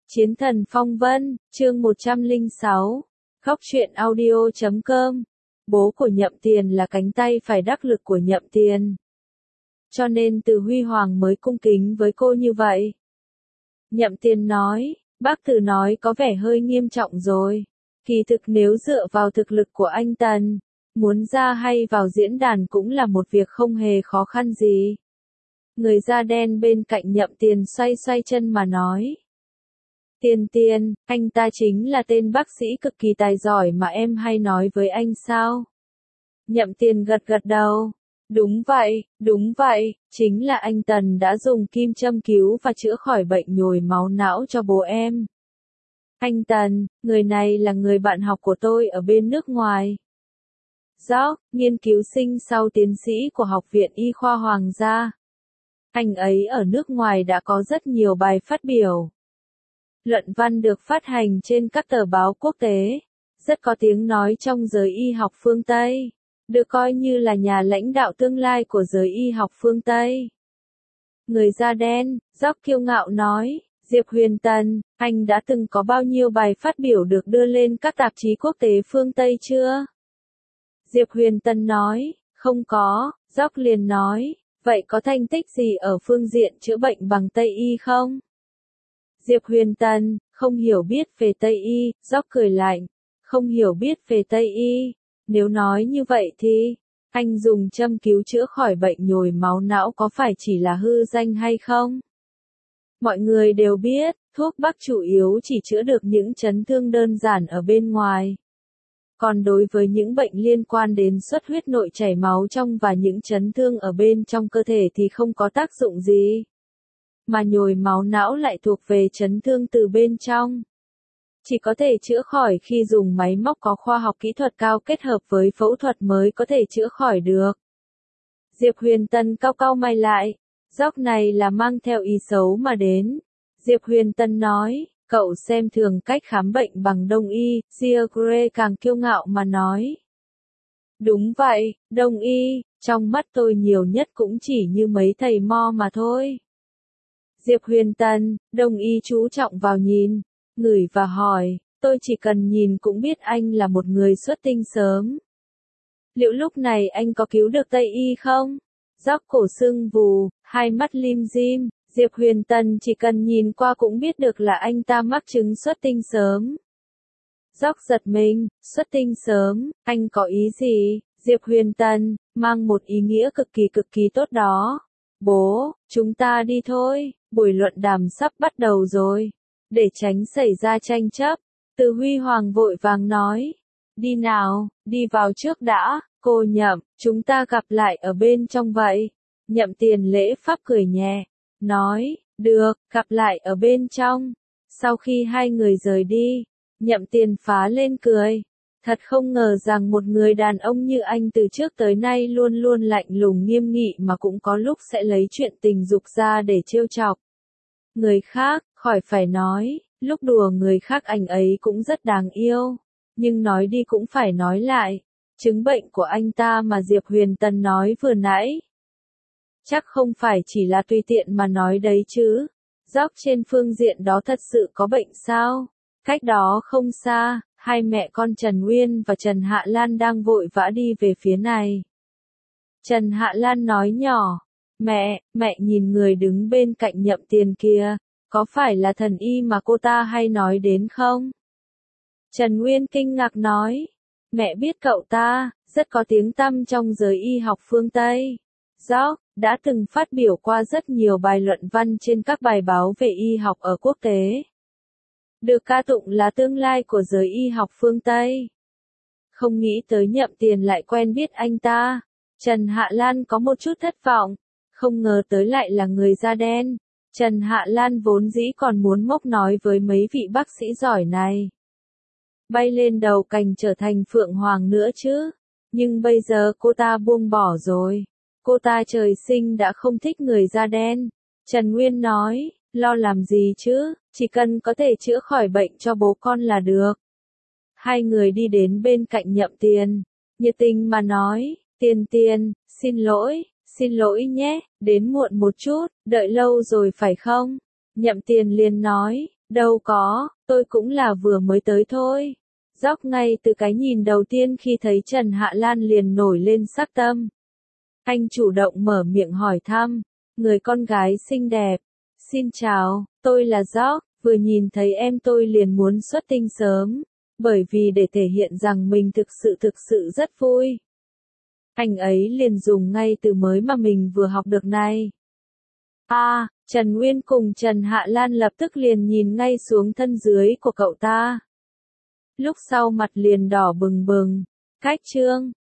Chiến thần phong vân, chương 106. Góc truyện audio.com. Bố của Nhậm Tiền là cánh tay phải đắc lực của Nhậm Tiền. Cho nên Từ Huy Hoàng mới cung kính với cô như vậy. Nhậm Tiền nói, bác Từ nói có vẻ hơi nghiêm trọng rồi. Kỳ thực nếu dựa vào thực lực của anh Tần, muốn ra hay vào diễn đàn cũng là một việc không hề khó khăn gì. Người da đen bên cạnh Nhậm Tiền xoay xoay chân mà nói. Tiền, anh ta chính là tên bác sĩ cực kỳ tài giỏi mà em hay nói với anh sao? Nhậm Tiền gật gật đầu. Đúng vậy, chính là anh Tần đã dùng kim châm cứu và chữa khỏi bệnh nhồi máu não cho bố em. Anh Tần, người này là người bạn học của tôi ở bên nước ngoài. George, nghiên cứu sinh sau tiến sĩ của Học viện Y khoa Hoàng gia. Anh ấy ở nước ngoài đã có rất nhiều bài phát biểu. Luận văn được phát hành trên các tờ báo quốc tế, rất có tiếng nói trong giới y học phương Tây, được coi như là nhà lãnh đạo tương lai của giới y học phương Tây. Người da đen, George kiêu ngạo nói, Diệp Huyền Tần, anh đã từng có bao nhiêu bài phát biểu được đưa lên các tạp chí quốc tế phương Tây chưa? Diệp Huyền Tần nói, không có, George liền nói, vậy có thành tích gì ở phương diện chữa bệnh bằng Tây y không? Diệp Huyền Tần, không hiểu biết về Tây y, George cười lạnh, không hiểu biết về Tây y, nếu nói như vậy thì, anh dùng châm cứu chữa khỏi bệnh nhồi máu não có phải chỉ là hư danh hay không? Mọi người đều biết, thuốc bắc chủ yếu chỉ chữa được những chấn thương đơn giản ở bên ngoài. Còn đối với những bệnh liên quan đến xuất huyết nội chảy máu trong và những chấn thương ở bên trong cơ thể thì không có tác dụng gì. Mà nhồi máu não lại thuộc về chấn thương từ bên trong. Chỉ có thể chữa khỏi khi dùng máy móc có khoa học kỹ thuật cao kết hợp với phẫu thuật mới có thể chữa khỏi được. Diệp Huyền Tần cau mày lại, George này là mang theo ý xấu mà đến. Diệp Huyền Tần nói, cậu xem thường cách khám bệnh bằng Đông y, George càng kiêu ngạo mà nói. Đúng vậy, Đông y, trong mắt tôi nhiều nhất cũng chỉ như mấy thầy mo mà thôi. Diệp Huyền Tần, Đông y chú trọng vào nhìn, ngửi và hỏi, tôi chỉ cần nhìn cũng biết anh là một người xuất tinh sớm. Liệu lúc này anh có cứu được Tây y không? George cổ sưng vù, hai mắt lim dim, Diệp Huyền Tần chỉ cần nhìn qua cũng biết được là anh ta mắc chứng xuất tinh sớm. George giật mình, xuất tinh sớm, anh có ý gì? Diệp Huyền Tần, mang một ý nghĩa cực kỳ tốt đó. Bố, chúng ta đi thôi, buổi luận đàm sắp bắt đầu rồi. Để tránh xảy ra tranh chấp, Từ Huy Hoàng vội vàng nói. Đi nào, đi vào trước đã, cô Nhậm, chúng ta gặp lại ở bên trong vậy. Nhậm Tiền lễ phép cười nhẹ, nói, được, gặp lại ở bên trong. Sau khi hai người rời đi, Nhậm Tiền phá lên cười. Thật không ngờ rằng một người đàn ông như anh từ trước tới nay luôn luôn lạnh lùng nghiêm nghị mà cũng có lúc sẽ lấy chuyện tình dục ra để trêu chọc. Người khác, khỏi phải nói, lúc đùa người khác anh ấy cũng rất đáng yêu. Nhưng nói đi cũng phải nói lại, chứng bệnh của anh ta mà Diệp Huyền Tần nói vừa nãy. Chắc không phải chỉ là tùy tiện mà nói đấy chứ. George trên phương diện đó thật sự có bệnh sao? Cách đó không xa, hai mẹ con Trần Nguyên và Trần Hạ Lan đang vội vã đi về phía này. Trần Hạ Lan nói nhỏ, mẹ nhìn người đứng bên cạnh Nhậm Tiền kia, có phải là thần y mà cô ta hay nói đến không? Trần Nguyên kinh ngạc nói, mẹ biết cậu ta, rất có tiếng tăm trong giới y học phương Tây. George đã từng phát biểu qua rất nhiều bài luận văn trên các bài báo về y học ở quốc tế. Được ca tụng là tương lai của giới y học phương Tây. Không nghĩ tới Nhậm Tiền lại quen biết anh ta. Trần Hạ Lan có một chút thất vọng. Không ngờ tới lại là người da đen. Trần Hạ Lan vốn dĩ còn muốn mốc nói với mấy vị bác sĩ giỏi này. Bay lên đầu cành trở thành Phượng Hoàng nữa chứ. Nhưng bây giờ cô ta buông bỏ rồi. Cô ta trời sinh đã không thích người da đen. Trần Nguyên nói, lo làm gì chứ, chỉ cần có thể chữa khỏi bệnh cho bố con là được. Hai người đi đến bên cạnh Nhậm Tiền, nhiệt tình mà nói, Tiền, xin lỗi nhé, đến muộn một chút, đợi lâu rồi phải không? Nhậm Tiền liền nói, Đâu có, tôi cũng là vừa mới tới thôi. Dóc ngay từ cái nhìn đầu tiên khi thấy Trần Hạ Lan liền nổi lên sắc tâm. Anh chủ động mở miệng hỏi thăm, người con gái xinh đẹp. Xin chào, tôi là Dóc, vừa nhìn thấy em tôi liền muốn xuất tinh sớm, bởi vì để thể hiện rằng mình thực sự rất vui. Anh ấy liền dùng ngay từ mới mà mình vừa học được này. Trần Nguyên cùng Trần Hạ Lan lập tức liền nhìn ngay xuống thân dưới của cậu ta. Lúc sau mặt liền đỏ bừng bừng. Cách chương